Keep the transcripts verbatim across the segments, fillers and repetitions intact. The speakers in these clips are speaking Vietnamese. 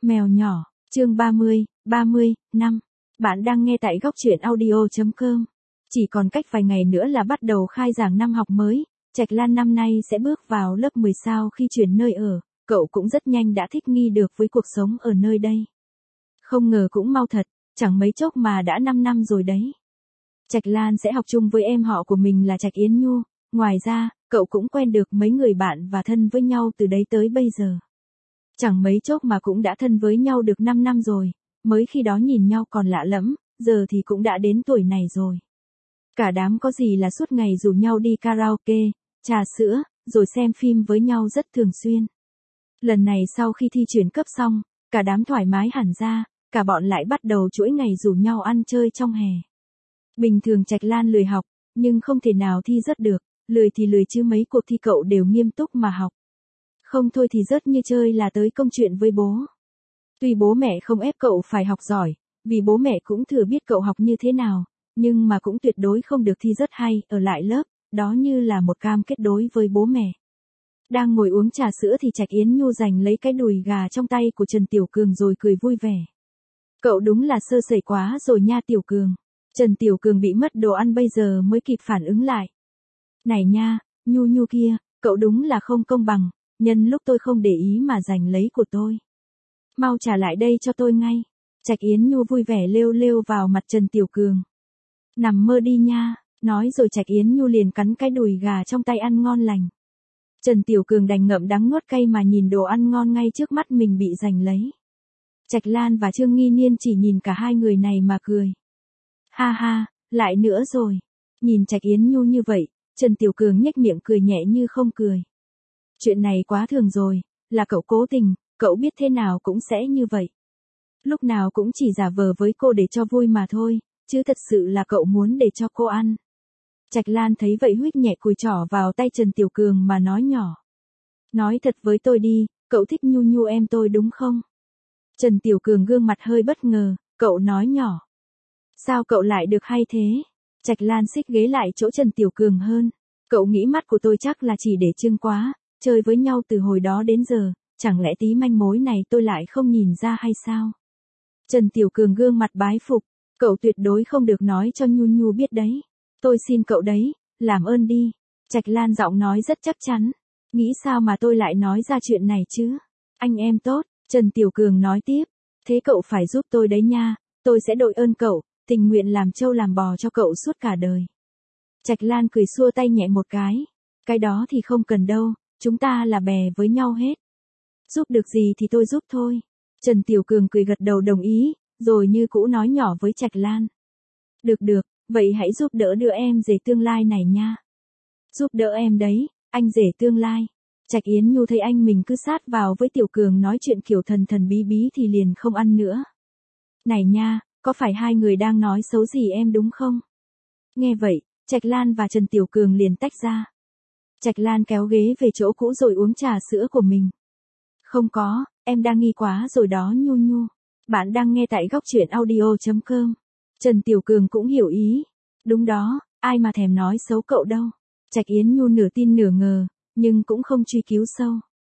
Mèo nhỏ, chương ba mươi, ba mươi, năm. Bạn đang nghe tại góc truyện audio.com. Chỉ còn cách vài ngày nữa là bắt đầu khai giảng năm học mới, Trạch Lan năm nay sẽ bước vào lớp mười sau khi chuyển nơi ở, cậu cũng rất nhanh đã thích nghi được với cuộc sống ở nơi đây. Không ngờ cũng mau thật, chẳng mấy chốc mà đã năm năm rồi đấy. Trạch Lan sẽ học chung với em họ của mình là Trạch Yến Nhu, ngoài ra, cậu cũng quen được mấy người bạn và thân với nhau từ đấy tới bây giờ. Chẳng mấy chốc mà cũng đã thân với nhau được năm năm rồi, mới khi đó nhìn nhau còn lạ lẫm, giờ thì cũng đã đến tuổi này rồi. Cả đám có gì là suốt ngày rủ nhau đi karaoke, trà sữa, rồi xem phim với nhau rất thường xuyên. Lần này sau khi thi chuyển cấp xong, cả đám thoải mái hẳn ra, cả bọn lại bắt đầu chuỗi ngày rủ nhau ăn chơi trong hè. Bình thường Trạch Lan lười học, nhưng không thể nào thi rớt được, lười thì lười chứ mấy cuộc thi cậu đều nghiêm túc mà học. Không thôi thì rớt như chơi là tới công chuyện với bố. Tuy bố mẹ không ép cậu phải học giỏi, vì bố mẹ cũng thừa biết cậu học như thế nào, nhưng mà cũng tuyệt đối không được thi rớt hay ở lại lớp, đó như là một cam kết đối với bố mẹ. Đang ngồi uống trà sữa thì Trạch Yến Nhu giành lấy cái đùi gà trong tay của Trần Tiểu Cường rồi cười vui vẻ. Cậu đúng là sơ sẩy quá rồi nha Tiểu Cường. Trần Tiểu Cường bị mất đồ ăn bây giờ mới kịp phản ứng lại. Này nha, Nhu Nhu kia, cậu đúng là không công bằng, nhân lúc tôi không để ý mà giành lấy của tôi. Mau trả lại đây cho tôi ngay. Trạch Yến Nhu vui vẻ lêu lêu vào mặt Trần Tiểu Cường. Nằm mơ đi nha, nói rồi Trạch Yến Nhu liền cắn cái đùi gà trong tay ăn ngon lành. Trần Tiểu Cường đành ngậm đắng nuốt cay mà nhìn đồ ăn ngon ngay trước mắt mình bị giành lấy. Trạch Lan và Trương Nghi Niên chỉ nhìn cả hai người này mà cười. Ha ha, lại nữa rồi. Nhìn Trạch Yến Nhu như vậy, Trần Tiểu Cường nhếch miệng cười nhẹ như không cười. Chuyện này quá thường rồi, là cậu cố tình, cậu biết thế nào cũng sẽ như vậy. Lúc nào cũng chỉ giả vờ với cô để cho vui mà thôi, chứ thật sự là cậu muốn để cho cô ăn. Trạch Lan thấy vậy huých nhẹ cùi trỏ vào tay Trần Tiểu Cường mà nói nhỏ. Nói thật với tôi đi, cậu thích Nhu Nhu em tôi đúng không? Trần Tiểu Cường gương mặt hơi bất ngờ, cậu nói nhỏ. Sao cậu lại được hay thế? Trạch Lan xích ghế lại chỗ Trần Tiểu Cường hơn. Cậu nghĩ mắt của tôi chắc là chỉ để trưng quá, chơi với nhau từ hồi đó đến giờ, chẳng lẽ tí manh mối này tôi lại không nhìn ra hay sao? Trần Tiểu Cường gương mặt bái phục, cậu tuyệt đối không được nói cho Nhu Nhu biết đấy. Tôi xin cậu đấy, làm ơn đi. Trạch Lan giọng nói rất chắc chắn. Nghĩ sao mà tôi lại nói ra chuyện này chứ? Anh em tốt, Trần Tiểu Cường nói tiếp. Thế cậu phải giúp tôi đấy nha, tôi sẽ đội ơn cậu, tình nguyện làm trâu làm bò cho cậu suốt cả đời. Trạch Lan cười xua tay nhẹ một cái. Cái đó thì không cần đâu, chúng ta là bè với nhau hết. Giúp được gì thì tôi giúp thôi. Trần Tiểu Cường cười gật đầu đồng ý, rồi như cũ nói nhỏ với Trạch Lan. Được được, vậy hãy giúp đỡ đưa em rể tương lai này nha. Giúp đỡ em đấy, anh rể tương lai. Trạch Yến Nhu thấy anh mình cứ sát vào với Tiểu Cường nói chuyện kiểu thần thần bí bí thì liền không ăn nữa. Này nha, có phải hai người đang nói xấu gì em đúng không? Nghe vậy, Trạch Lan và Trần Tiểu Cường liền tách ra. Trạch Lan kéo ghế về chỗ cũ rồi uống trà sữa của mình. Không có, em đang nghi quá rồi đó Nhu Nhu. Bạn đang nghe tại góc truyện audio.com. Trần Tiểu Cường cũng hiểu ý. Đúng đó, ai mà thèm nói xấu cậu đâu. Trạch Yến Nhu nửa tin nửa ngờ, nhưng cũng không truy cứu sâu.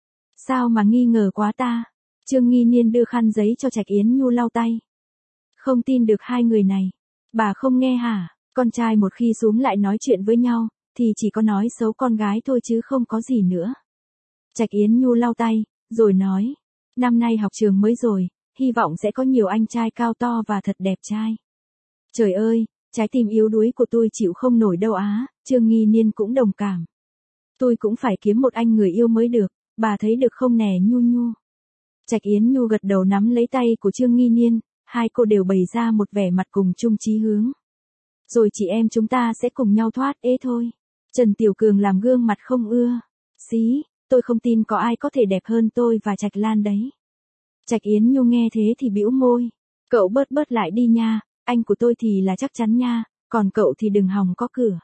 Sao mà nghi ngờ quá ta? Trương Nghi Niên đưa khăn giấy cho Trạch Yến Nhu lau tay. Không tin được hai người này. Bà không nghe hả? Con trai một khi xuống lại nói chuyện với nhau, thì chỉ có nói xấu con gái thôi chứ không có gì nữa. Trạch Yến Nhu lau tay, rồi nói. Năm nay học trường mới rồi, hy vọng sẽ có nhiều anh trai cao to và thật đẹp trai. Trời ơi, trái tim yếu đuối của tôi chịu không nổi đâu á, Trương Nghi Niên cũng đồng cảm. Tôi cũng phải kiếm một anh người yêu mới được, bà thấy được không nè Nhu Nhu. Trạch Yến Nhu gật đầu nắm lấy tay của Trương Nghi Niên, hai cô đều bày ra một vẻ mặt cùng chung chí hướng. Rồi chị em chúng ta sẽ cùng nhau thoát ế thôi. Trần Tiểu Cường làm gương mặt không ưa. Xí, tôi không tin có ai có thể đẹp hơn tôi và Trạch Lan đấy. Trạch Yến Nhu nghe thế thì bĩu môi. Cậu bớt bớt lại đi nha, anh của tôi thì là chắc chắn nha, còn cậu thì đừng hòng có cửa.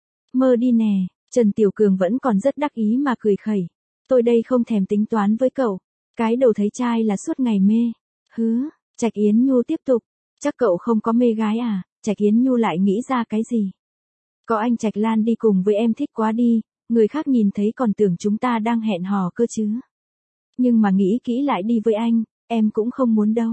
Mơ đi nè, Trần Tiểu Cường vẫn còn rất đắc ý mà cười khẩy. Tôi đây không thèm tính toán với cậu, cái đầu thấy trai là suốt ngày mê. Hứ, Trạch Yến Nhu tiếp tục, chắc cậu không có mê gái à? Trạch Yến Nhu lại nghĩ ra cái gì? Có anh Trạch Lan đi cùng với em thích quá đi, người khác nhìn thấy còn tưởng chúng ta đang hẹn hò cơ chứ. Nhưng mà nghĩ kỹ lại đi với anh, Em cũng không muốn đâu.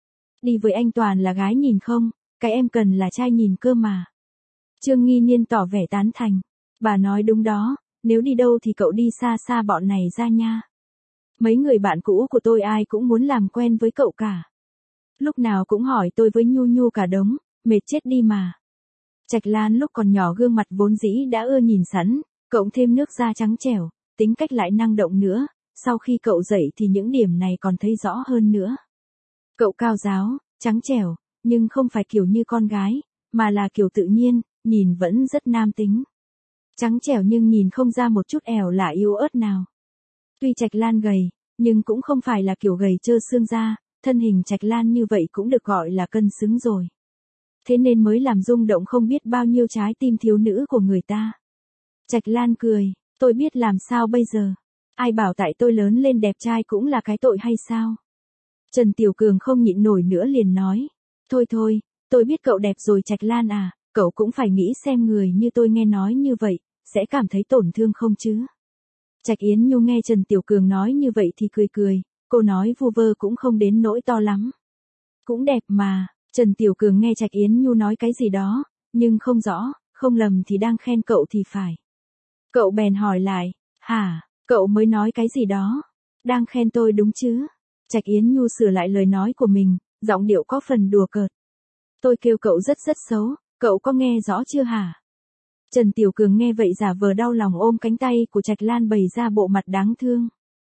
Đi với anh toàn là gái nhìn không, cái em cần là trai nhìn cơ mà. Trương Nghi Niên tỏ vẻ tán thành. Bà nói đúng đó, nếu đi đâu thì cậu đi xa xa bọn này ra nha. Mấy người bạn cũ của tôi ai cũng muốn làm quen với cậu cả. Lúc nào cũng hỏi tôi với Nhu Nhu cả đống, mệt chết đi mà. Trạch Lan lúc còn nhỏ gương mặt vốn dĩ đã ưa nhìn sẵn, cộng thêm nước da trắng trẻo, tính cách lại năng động nữa, sau khi cậu dậy thì những điểm này còn thấy rõ hơn nữa. Cậu cao ráo, trắng trẻo, nhưng không phải kiểu như con gái, mà là kiểu tự nhiên, nhìn vẫn rất nam tính. Trắng trẻo nhưng nhìn không ra một chút ẻo lả yếu ớt nào. Tuy Trạch Lan gầy, nhưng cũng không phải là kiểu gầy trơ xương ra, thân hình Trạch Lan như vậy cũng được gọi là cân xứng rồi. Thế nên mới làm rung động không biết bao nhiêu trái tim thiếu nữ của người ta. Trạch Lan cười, tôi biết làm sao bây giờ. Ai bảo tại tôi lớn lên đẹp trai cũng là cái tội hay sao? Trần Tiểu Cường không nhịn nổi nữa liền nói. Thôi thôi, tôi biết cậu đẹp rồi Trạch Lan à, cậu cũng phải nghĩ xem người như tôi nghe nói như vậy, sẽ cảm thấy tổn thương không chứ? Trạch Yến Nhu nghe Trần Tiểu Cường nói như vậy thì cười cười, cô nói vu vơ cũng không đến nỗi to lắm. Cũng đẹp mà, Trần Tiểu Cường nghe Trạch Yến Nhu nói cái gì đó, nhưng không rõ, không lầm thì đang khen cậu thì phải. Cậu bèn hỏi lại, hả, cậu mới nói cái gì đó? Đang khen tôi đúng chứ? Trạch Yến Nhu sửa lại lời nói của mình, giọng điệu có phần đùa cợt. Tôi kêu cậu rất rất xấu, cậu có nghe rõ chưa hả? Trần Tiểu Cường nghe vậy giả vờ đau lòng ôm cánh tay của Trạch Lan bày ra bộ mặt đáng thương.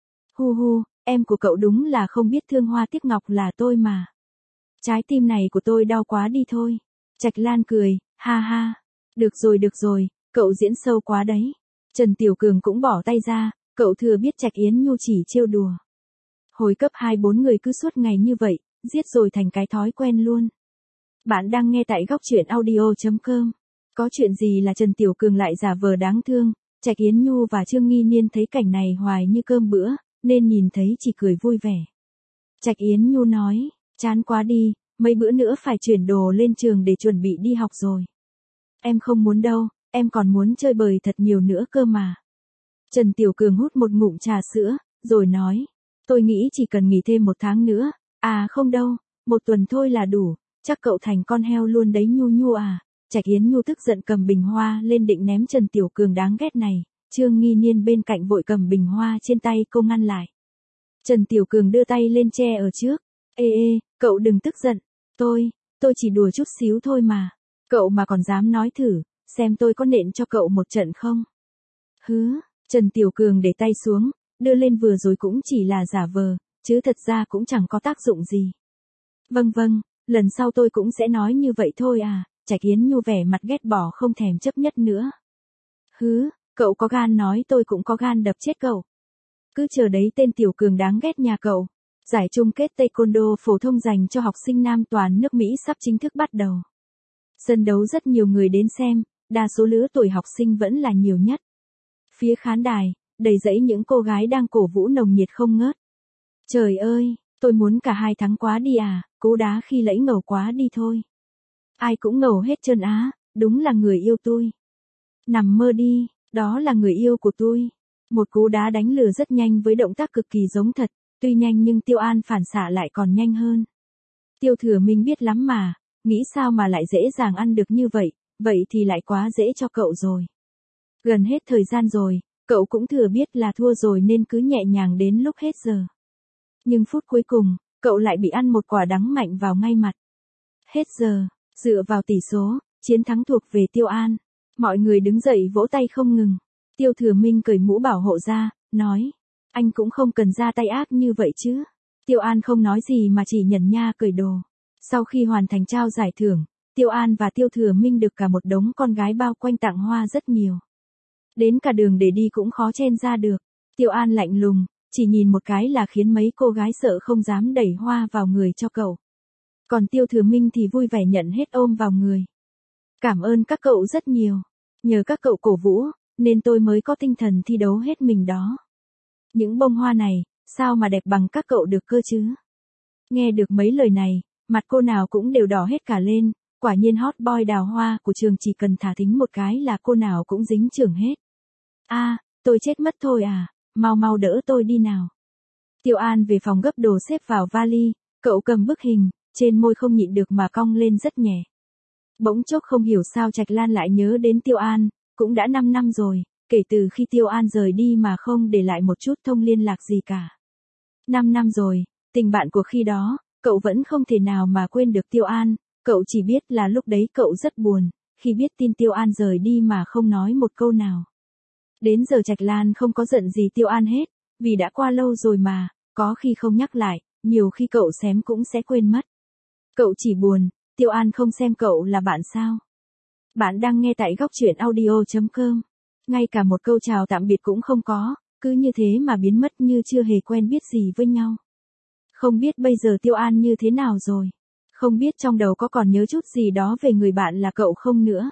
Hu hu, em của cậu đúng là không biết thương hoa tiếc ngọc là tôi mà. Trái tim này của tôi đau quá đi thôi. Trạch Lan cười, ha ha. Được rồi được rồi, cậu diễn sâu quá đấy. Trần Tiểu Cường cũng bỏ tay ra, cậu thừa biết Trạch Yến Nhu chỉ trêu đùa. Hồi cấp hai bốn người cứ suốt ngày như vậy, giết rồi thành cái thói quen luôn. Bạn đang nghe tại góc truyện audio chấm com. Có chuyện gì là Trần Tiểu Cường lại giả vờ đáng thương, Trạch Yến Nhu và Trương Nghi Niên thấy cảnh này hoài như cơm bữa, nên nhìn thấy chỉ cười vui vẻ. Trạch Yến Nhu nói, chán quá đi, mấy bữa nữa phải chuyển đồ lên trường để chuẩn bị đi học rồi. Em không muốn đâu, em còn muốn chơi bời thật nhiều nữa cơ mà. Trần Tiểu Cường hút một ngụm trà sữa, rồi nói, tôi nghĩ chỉ cần nghỉ thêm một tháng nữa, à không đâu, một tuần thôi là đủ, chắc cậu thành con heo luôn đấy Nhu Nhu à. Trạch Yến Nhu tức giận cầm bình hoa lên định ném Trần Tiểu Cường đáng ghét này, Trương Nghi Niên bên cạnh vội cầm bình hoa trên tay cô ngăn lại. Trần Tiểu Cường đưa tay lên che ở trước, ê ê, cậu đừng tức giận, tôi, tôi chỉ đùa chút xíu thôi mà, cậu mà còn dám nói thử, xem tôi có nện cho cậu một trận không? Hứ, Trần Tiểu Cường để tay xuống, đưa lên vừa rồi cũng chỉ là giả vờ, chứ thật ra cũng chẳng có tác dụng gì. Vâng vâng, lần sau tôi cũng sẽ nói như vậy thôi à. Trạch Yến Nhu vẻ mặt ghét bỏ không thèm chấp nhất nữa. Hứ, cậu có gan nói tôi cũng có gan đập chết cậu. Cứ chờ đấy tên Tiểu Cường đáng ghét nhà cậu. Giải chung kết Taekwondo phổ thông dành cho học sinh nam toàn nước Mỹ sắp chính thức bắt đầu. Sân đấu rất nhiều người đến xem, đa số lứa tuổi học sinh vẫn là nhiều nhất. Phía khán đài, đầy dẫy những cô gái đang cổ vũ nồng nhiệt không ngớt. Trời ơi, tôi muốn cả hai thắng quá đi à, cú đá khi lẫy ngầu quá đi thôi. Ai cũng ngầu hết trơn á, đúng là người yêu tôi. Nằm mơ đi, đó là người yêu của tôi. Một cú đá đánh lừa rất nhanh với động tác cực kỳ giống thật, tuy nhanh nhưng Tiêu An phản xạ lại còn nhanh hơn. Tiêu Thừa Minh biết lắm mà, nghĩ sao mà lại dễ dàng ăn được như vậy, vậy thì lại quá dễ cho cậu rồi. Gần hết thời gian rồi, cậu cũng thừa biết là thua rồi nên cứ nhẹ nhàng đến lúc hết giờ. Nhưng phút cuối cùng, cậu lại bị ăn một quả đắng mạnh vào ngay mặt. Hết giờ. Dựa vào tỷ số, chiến thắng thuộc về Tiêu An. Mọi người đứng dậy vỗ tay không ngừng. Tiêu Thừa Minh cởi mũ bảo hộ ra, nói. Anh cũng không cần ra tay ác như vậy chứ. Tiêu An không nói gì mà chỉ nhẩn nha cởi đồ. Sau khi hoàn thành trao giải thưởng, Tiêu An và Tiêu Thừa Minh được cả một đống con gái bao quanh tặng hoa rất nhiều. Đến cả đường để đi cũng khó chen ra được. Tiêu An lạnh lùng, chỉ nhìn một cái là khiến mấy cô gái sợ không dám đẩy hoa vào người cho cậu. Còn Tiêu Thừa Minh thì vui vẻ nhận hết ôm vào người. Cảm ơn các cậu rất nhiều. Nhờ các cậu cổ vũ, nên tôi mới có tinh thần thi đấu hết mình đó. Những bông hoa này, sao mà đẹp bằng các cậu được cơ chứ? Nghe được mấy lời này, mặt cô nào cũng đều đỏ hết cả lên. Quả nhiên hot boy đào hoa của trường chỉ cần thả thính một cái là cô nào cũng dính chưởng hết. A, à, tôi chết mất thôi à, mau mau đỡ tôi đi nào. Tiêu An về phòng gấp đồ xếp vào vali, cậu cầm bức hình, trên môi không nhịn được mà cong lên rất nhẹ. Bỗng chốc không hiểu sao Trạch Lan lại nhớ đến Tiêu An, cũng đã năm năm rồi, kể từ khi Tiêu An rời đi mà không để lại một chút thông liên lạc gì cả. năm năm rồi, tình bạn của khi đó, cậu vẫn không thể nào mà quên được Tiêu An, cậu chỉ biết là lúc đấy cậu rất buồn, khi biết tin Tiêu An rời đi mà không nói một câu nào. Đến giờ Trạch Lan không có giận gì Tiêu An hết, vì đã qua lâu rồi mà, có khi không nhắc lại, nhiều khi cậu xém cũng sẽ quên mất. Cậu chỉ buồn, Tiêu An không xem cậu là bạn sao. Bạn đang nghe tại góc truyện audio chấm com. Ngay cả một câu chào tạm biệt cũng không có, cứ như thế mà biến mất như chưa hề quen biết gì với nhau. Không biết bây giờ Tiêu An như thế nào rồi. Không biết trong đầu có còn nhớ chút gì đó về người bạn là cậu không nữa.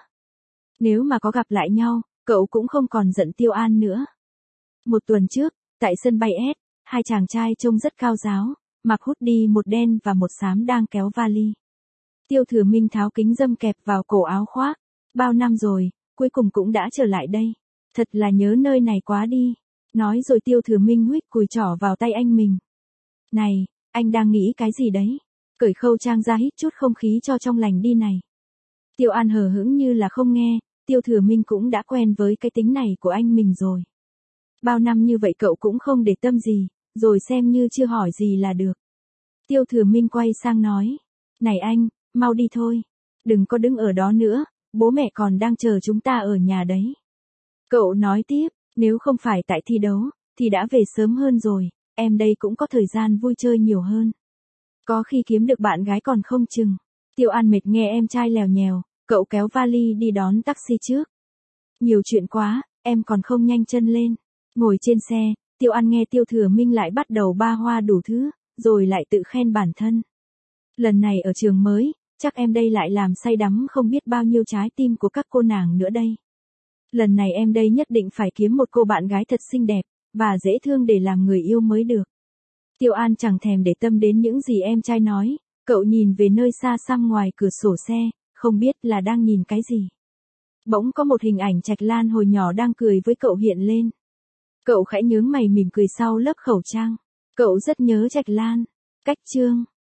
Nếu mà có gặp lại nhau, cậu cũng không còn giận Tiêu An nữa. Một tuần trước, tại sân bay S, hai chàng trai trông rất cao giáo, mặc hoodie một đen và một xám đang kéo vali. Tiêu Thừa Minh tháo kính râm kẹp vào cổ áo khoác. Bao năm rồi, cuối cùng cũng đã trở lại đây. Thật là nhớ nơi này quá đi. Nói rồi Tiêu Thừa Minh huých cùi trỏ vào tay anh mình. Này, anh đang nghĩ cái gì đấy? Cởi khâu trang ra hít chút không khí cho trong lành đi này. Tiêu An hờ hững như là không nghe, Tiêu Thừa Minh cũng đã quen với cái tính này của anh mình rồi. Bao năm như vậy cậu cũng không để tâm gì, rồi xem như chưa hỏi gì là được. Tiêu Thừa Minh quay sang nói. Này anh, mau đi thôi. Đừng có đứng ở đó nữa, bố mẹ còn đang chờ chúng ta ở nhà đấy. Cậu nói tiếp, nếu không phải tại thi đấu, thì đã về sớm hơn rồi, em đây cũng có thời gian vui chơi nhiều hơn. Có khi kiếm được bạn gái còn không chừng. Tiêu An mệt nghe em trai lèo nhèo, cậu kéo vali đi đón taxi trước. Nhiều chuyện quá, em còn không nhanh chân lên. Ngồi trên xe, Tiêu An nghe Tiêu Thừa Minh lại bắt đầu ba hoa đủ thứ, rồi lại tự khen bản thân. Lần này ở trường mới, chắc em đây lại làm say đắm không biết bao nhiêu trái tim của các cô nàng nữa đây. Lần này em đây nhất định phải kiếm một cô bạn gái thật xinh đẹp, và dễ thương để làm người yêu mới được. Tiêu An chẳng thèm để tâm đến những gì em trai nói, cậu nhìn về nơi xa xăm ngoài cửa sổ xe, không biết là đang nhìn cái gì. Bỗng có một hình ảnh Trạch Lan hồi nhỏ đang cười với cậu hiện lên. Cậu khẽ nhướng mày mỉm cười sau lớp khẩu trang. Cậu rất nhớ Trạch Lan. Cách chương